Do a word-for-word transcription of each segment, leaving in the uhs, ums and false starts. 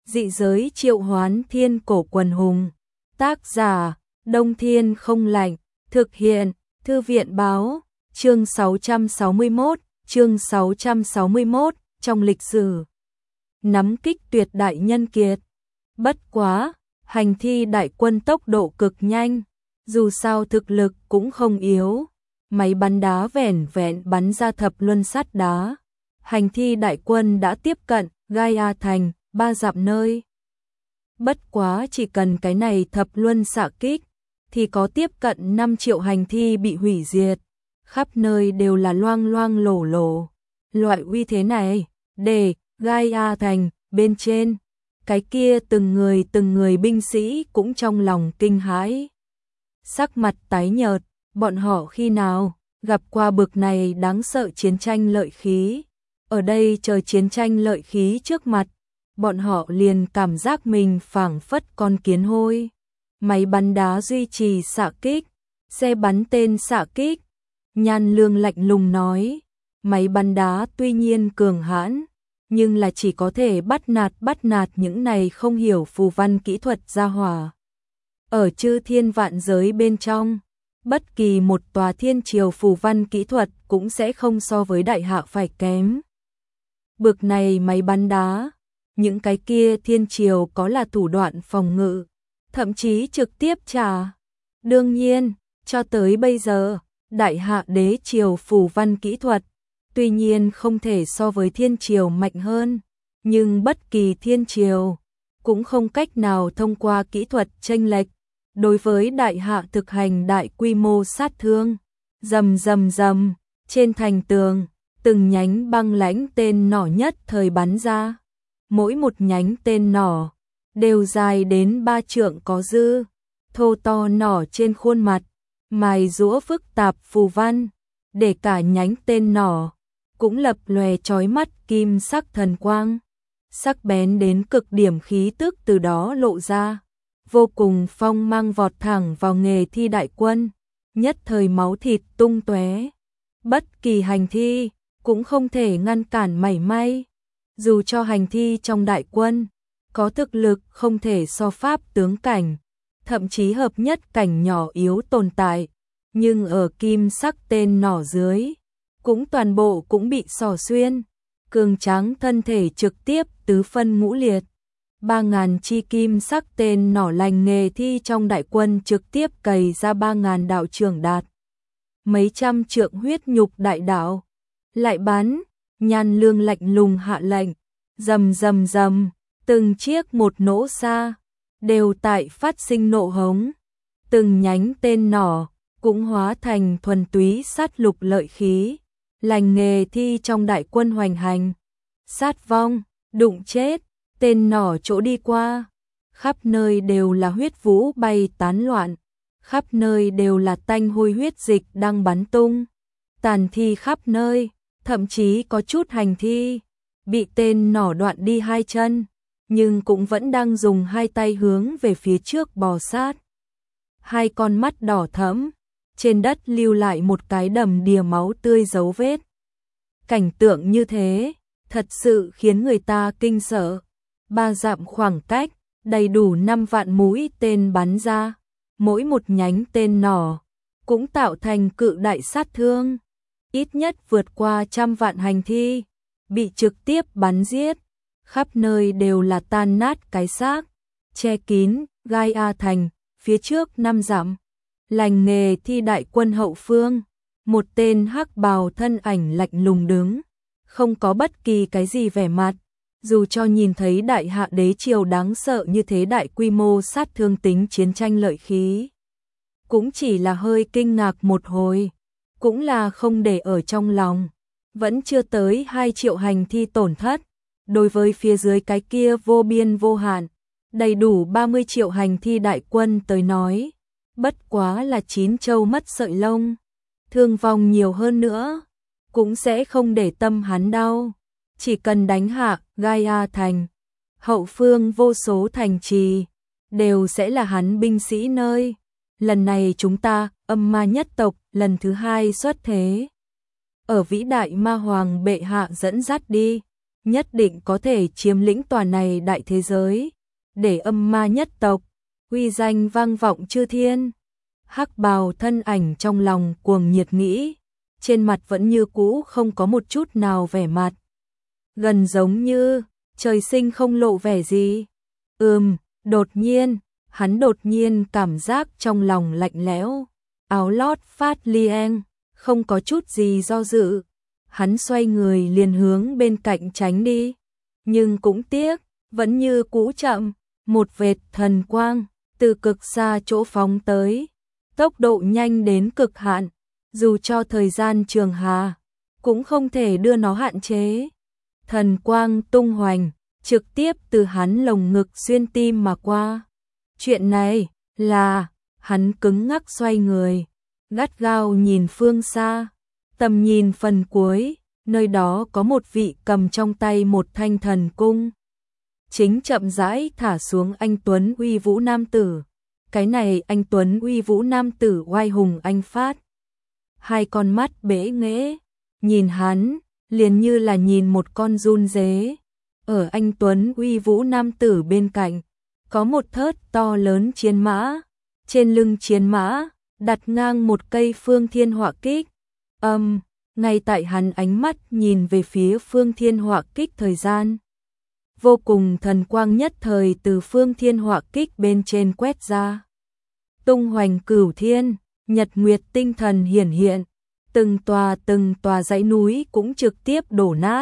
Dị giới triệu hoán thiên cổ quần hùng. Tác giả, Đông Thiên Không Lạnh. Thực hiện, Thư viện Báo. Chương sáu trăm sáu mươi mốt, chương sáu trăm sáu mươi mốt, trong lịch sử. Nắm kích tuyệt đại nhân kiệt. Bất quá, hành thi đại quân tốc độ cực nhanh. Dù sao thực lực cũng không yếu. Máy bắn đá vẻn vẹn bắn ra thập luân sắt đá. Hành thi đại quân đã tiếp cận Gaia thành, ba dặm nơi. Bất quá chỉ cần cái này thập luân xạ kích, thì có tiếp cận năm triệu hành thi bị hủy diệt. Khắp nơi đều là loang loang lổ lổ. Loại uy thế này, để Gaia thành, bên trên, cái kia từng người từng người binh sĩ cũng trong lòng kinh hãi. Sắc mặt tái nhợt, bọn họ khi nào gặp qua bực này đáng sợ chiến tranh lợi khí. Ở đây chờ chiến tranh lợi khí trước mặt, bọn họ liền cảm giác mình phảng phất con kiến hôi. Máy bắn đá duy trì xạ kích, xe bắn tên xạ kích. Nhan Lương lạnh lùng nói, máy bắn đá tuy nhiên cường hãn, nhưng là chỉ có thể bắt nạt bắt nạt những này không hiểu phù văn kỹ thuật gia hỏa. Ở chư thiên vạn giới bên trong, bất kỳ một tòa thiên triều phù văn kỹ thuật cũng sẽ không so với đại hạ phải kém. Bực này máy bắn đá, những cái kia thiên triều có là thủ đoạn phòng ngự, thậm chí trực tiếp trả. Đương nhiên, cho tới bây giờ, đại hạ đế triều phù văn kỹ thuật, tuy nhiên không thể so với thiên triều mạnh hơn, nhưng bất kỳ thiên triều cũng không cách nào thông qua kỹ thuật chênh lệch, đối với đại hạ thực hành đại quy mô sát thương. Rầm rầm rầm, trên thành tường, từng nhánh băng lãnh tên nỏ nhất thời bắn ra. Mỗi một nhánh tên nỏ đều dài đến ba trượng có dư, thô to nỏ trên khuôn mặt, mài giũa phức tạp phù văn, để cả nhánh tên nỏ cũng lập lòe chói mắt kim sắc thần quang. Sắc bén đến cực điểm khí tức từ đó lộ ra, vô cùng phong mang vọt thẳng vào nghề thi đại quân, nhất thời máu thịt tung tóe. Bất kỳ hành thi cũng không thể ngăn cản mảy may. Dù cho hành thi trong đại quân có thực lực không thể so pháp tướng cảnh, thậm chí hợp nhất cảnh nhỏ yếu tồn tại, nhưng ở kim sắc tên nỏ dưới, cũng toàn bộ cũng bị xỏ xuyên, cường tráng thân thể trực tiếp tứ phân ngũ liệt. Ba ngàn chi kim sắc tên nỏ lành nghề thi trong đại quân trực tiếp cày ra ba ngàn đạo trưởng đạt. Mấy trăm trượng huyết nhục đại đạo. Lại bắn, Nhan Lương lạnh lùng hạ lệnh, rầm rầm rầm, từng chiếc một nổ xa, đều tại phát sinh nộ hống. Từng nhánh tên nỏ cũng hóa thành thuần túy sát lục lợi khí, lành nghề thi trong đại quân hoành hành. Sát vong, đụng chết, tên nỏ chỗ đi qua, khắp nơi đều là huyết vũ bay tán loạn, khắp nơi đều là tanh hôi huyết dịch đang bắn tung, tàn thi khắp nơi, thậm chí có chút hành thi bị tên nỏ đoạn đi hai chân, nhưng cũng vẫn đang dùng hai tay hướng về phía trước bò sát. Hai con mắt đỏ thẫm, trên đất lưu lại một cái đầm đìa máu tươi dấu vết. Cảnh tượng như thế, thật sự khiến người ta kinh sợ. Ba dặm khoảng cách, đầy đủ năm vạn mũi tên bắn ra, mỗi một nhánh tên nỏ cũng tạo thành cự đại sát thương, ít nhất vượt qua trăm vạn hành thi bị trực tiếp bắn giết, khắp nơi đều là tan nát cái xác, che kín Gaia thành, phía trước năm dặm, lành nghề thi đại quân hậu phương, một tên hắc bào thân ảnh lạnh lùng đứng, không có bất kỳ cái gì vẻ mặt. Dù cho nhìn thấy đại hạ đế triều đáng sợ như thế đại quy mô sát thương tính chiến tranh lợi khí, cũng chỉ là hơi kinh ngạc một hồi, cũng là không để ở trong lòng. Vẫn chưa tới hai triệu hành thi tổn thất, đối với phía dưới cái kia vô biên vô hạn, đầy đủ ba mươi triệu hành thi đại quân tới nói, bất quá là chín châu mất sợi lông, thương vong nhiều hơn nữa, cũng sẽ không để tâm hắn đau. Chỉ cần đánh hạ Gaia thành, hậu phương vô số thành trì đều sẽ là hắn binh sĩ nơi. Lần này chúng ta, âm ma nhất tộc, lần thứ hai xuất thế. Ở vĩ đại ma hoàng bệ hạ dẫn dắt đi, nhất định có thể chiếm lĩnh tòa này đại thế giới, để âm ma nhất tộc uy danh vang vọng chư thiên. Hắc bào thân ảnh trong lòng cuồng nhiệt nghĩ, trên mặt vẫn như cũ không có một chút nào vẻ mặt, gần giống như trời sinh không lộ vẻ gì. Ừm, đột nhiên, hắn đột nhiên cảm giác trong lòng lạnh lẽo, áo lót phát lieng, không có chút gì do dự. Hắn xoay người liền hướng bên cạnh tránh đi, nhưng cũng tiếc, vẫn như cũ chậm, một vệt thần quang từ cực xa chỗ phóng tới, tốc độ nhanh đến cực hạn, dù cho thời gian trường hà, cũng không thể đưa nó hạn chế. Thần quang tung hoành, trực tiếp từ hắn lồng ngực xuyên tim mà qua. Chuyện này là, hắn cứng ngắc xoay người, gắt gao nhìn phương xa, tầm nhìn phần cuối, nơi đó có một vị cầm trong tay một thanh thần cung, chính chậm rãi thả xuống anh tuấn uy vũ nam tử. Cái này anh tuấn uy vũ nam tử oai hùng anh phát, hai con mắt bể nghễ, nhìn hắn liền như là nhìn một con giun dế. Ở anh tuấn uy vũ nam tử bên cạnh, có một thớt to lớn chiến mã, trên lưng chiến mã đặt ngang một cây phương thiên họa kích. Âm, um, ngay tại hắn ánh mắt nhìn về phía phương thiên họa kích thời gian, vô cùng thần quang nhất thời từ phương thiên họa kích bên trên quét ra. Tung hoành cửu thiên, nhật nguyệt tinh thần hiển hiện, từng tòa từng tòa dãy núi cũng trực tiếp đổ nát,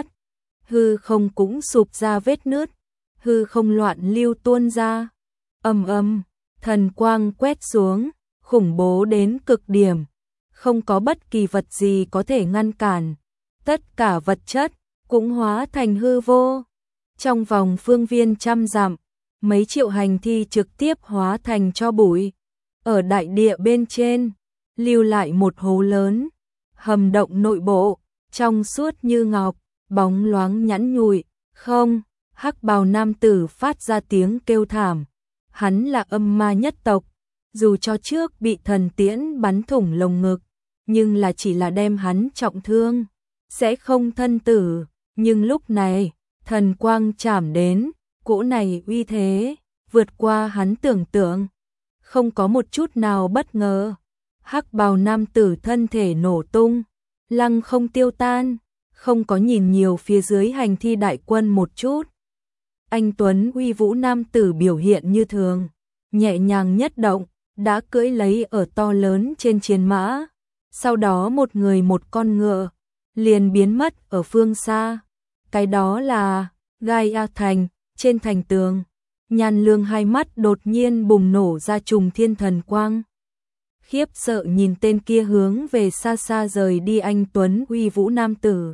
hư không cũng sụp ra vết nứt, hư không loạn lưu tuôn ra. Ầm ầm, thần quang quét xuống, khủng bố đến cực điểm, không có bất kỳ vật gì có thể ngăn cản, tất cả vật chất cũng hóa thành hư vô. Trong vòng phương viên trăm dặm, mấy triệu hành thi trực tiếp hóa thành tro bụi. Ở đại địa bên trên, lưu lại một hố lớn, hầm động nội bộ, trong suốt như ngọc, bóng loáng nhẵn nhụi. Không, hắc bào nam tử phát ra tiếng kêu thảm. Hắn là âm ma nhất tộc, dù cho trước bị thần tiễn bắn thủng lồng ngực, nhưng là chỉ là đem hắn trọng thương, sẽ không thân tử. Nhưng lúc này, thần quang chạm đến, cỗ này uy thế, vượt qua hắn tưởng tượng. Không có một chút nào bất ngờ, hắc bào nam tử thân thể nổ tung, lăng không tiêu tan, không có nhìn nhiều phía dưới hành thi đại quân một chút. Anh tuấn uy vũ nam tử biểu hiện như thường, nhẹ nhàng nhất động, đã cưỡi lấy ở to lớn trên chiến mã. Sau đó một người một con ngựa, liền biến mất ở phương xa. Cái đó là Gaia Thành, trên thành tường. Nhan Lương hai mắt đột nhiên bùng nổ ra trùng thiên thần quang. Khiếp sợ nhìn tên kia hướng về xa xa rời đi anh tuấn uy vũ nam tử.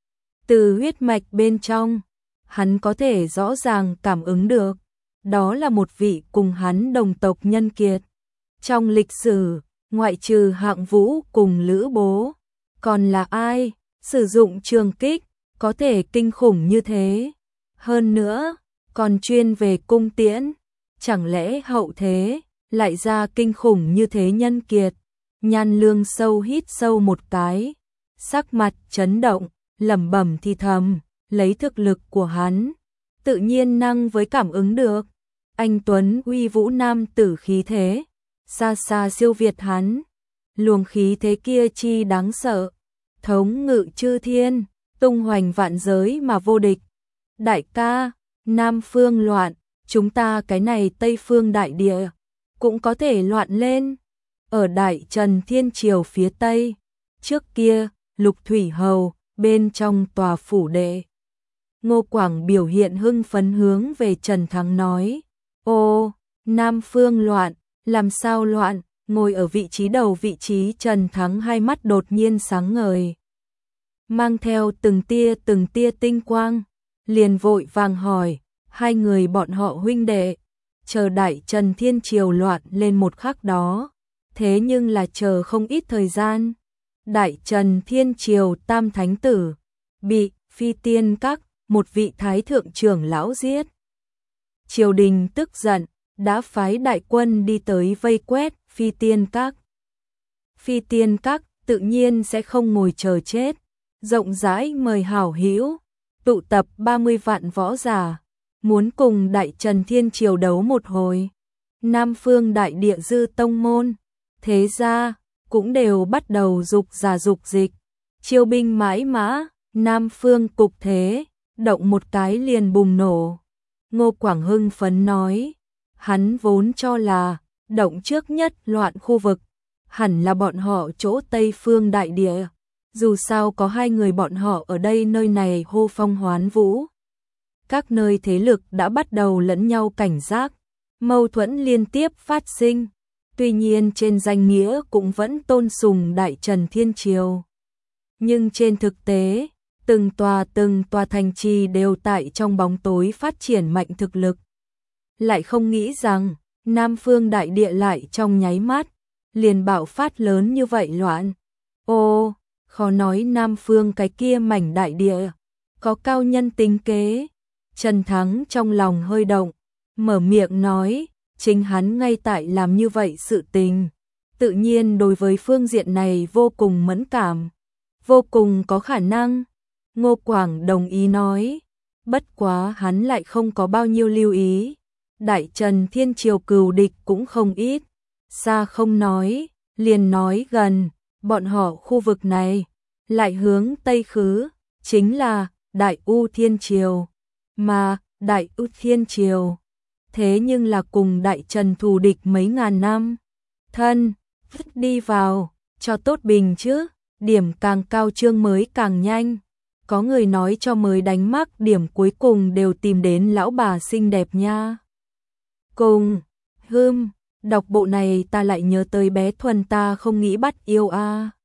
Từ huyết mạch bên trong, hắn có thể rõ ràng cảm ứng được, đó là một vị cùng hắn đồng tộc nhân kiệt. Trong lịch sử, ngoại trừ Hạng Vũ cùng Lữ Bố, còn là ai sử dụng trường kích có thể kinh khủng như thế? Hơn nữa, còn chuyên về cung tiễn, chẳng lẽ hậu thế lại ra kinh khủng như thế nhân kiệt? Nhan Lương sâu hít sâu một cái, sắc mặt chấn động, lẩm bẩm thì thầm, lấy thực lực của hắn, tự nhiên năng với cảm ứng được. Anh tuấn uy vũ nam tử khí thế, xa xa siêu việt hắn. Luồng khí thế kia chi đáng sợ, thống ngự chư thiên, tung hoành vạn giới mà vô địch. Đại ca, Nam phương loạn, chúng ta cái này Tây phương đại địa cũng có thể loạn lên. Ở Đại Trần Thiên Triều phía Tây, trước kia, Lục Thủy Hầu, bên trong tòa phủ đệ. Ngô Quảng biểu hiện hưng phấn hướng về Trần Thắng nói, ô, Nam phương loạn, làm sao loạn? Ngồi ở vị trí đầu vị trí Trần Thắng hai mắt đột nhiên sáng ngời, mang theo từng tia từng tia tinh quang, liền vội vàng hỏi, hai người bọn họ huynh đệ, chờ Đại Trần Thiên Triều loạn lên một khắc đó, thế nhưng là chờ không ít thời gian. Đại Trần Thiên Triều tam thánh tử, bị Phi Tiên Các, một vị thái thượng trưởng lão giết. Triều đình tức giận, đã phái đại quân đi tới vây quét Phi Tiên Các. Phi Tiên Các tự nhiên sẽ không ngồi chờ chết, rộng rãi mời hảo hữu, tụ tập ba mươi vạn võ giả, muốn cùng Đại Trần Thiên Triều đấu một hồi. Nam phương đại địa dư tông môn, thế ra, cũng đều bắt đầu dục giả dục dịch, chiêu binh mãi mã, Nam phương cục thế, động một cái liền bùng nổ. Ngô Quảng hưng phấn nói, hắn vốn cho là, động trước nhất loạn khu vực, hẳn là bọn họ chỗ Tây phương đại địa, dù sao có hai người bọn họ ở đây nơi này hô phong hoán vũ. Các nơi thế lực đã bắt đầu lẫn nhau cảnh giác, mâu thuẫn liên tiếp phát sinh, tuy nhiên trên danh nghĩa cũng vẫn tôn sùng Đại Trần Thiên Triều. Nhưng trên thực tế, từng tòa từng tòa thành trì đều tại trong bóng tối phát triển mạnh thực lực. Lại không nghĩ rằng, Nam phương đại địa lại trong nháy mắt, liền bạo phát lớn như vậy loạn. Ô, khó nói Nam phương cái kia mảnh đại địa, có cao nhân tính kế. Trần Thắng trong lòng hơi động, mở miệng nói, chính hắn ngay tại làm như vậy sự tình. Tự nhiên đối với phương diện này vô cùng mẫn cảm, vô cùng có khả năng. Ngô Quảng đồng ý nói, bất quá hắn lại không có bao nhiêu lưu ý. Đại Trần Thiên Triều cừu địch cũng không ít, xa không nói, liền nói gần, bọn họ khu vực này, lại hướng Tây khứ, chính là Đại U Thiên Triều, mà Đại U Thiên Triều, thế nhưng là cùng Đại Trần thù địch mấy ngàn năm, thân, vứt đi vào, cho tốt bình chứ, điểm càng cao trương mới càng nhanh. Có người nói cho mới đánh mắc điểm cuối cùng đều tìm đến lão bà xinh đẹp nha. Cùng, hưm, đọc bộ này ta lại nhớ tới bé Thuần ta không nghĩ bắt yêu a. À.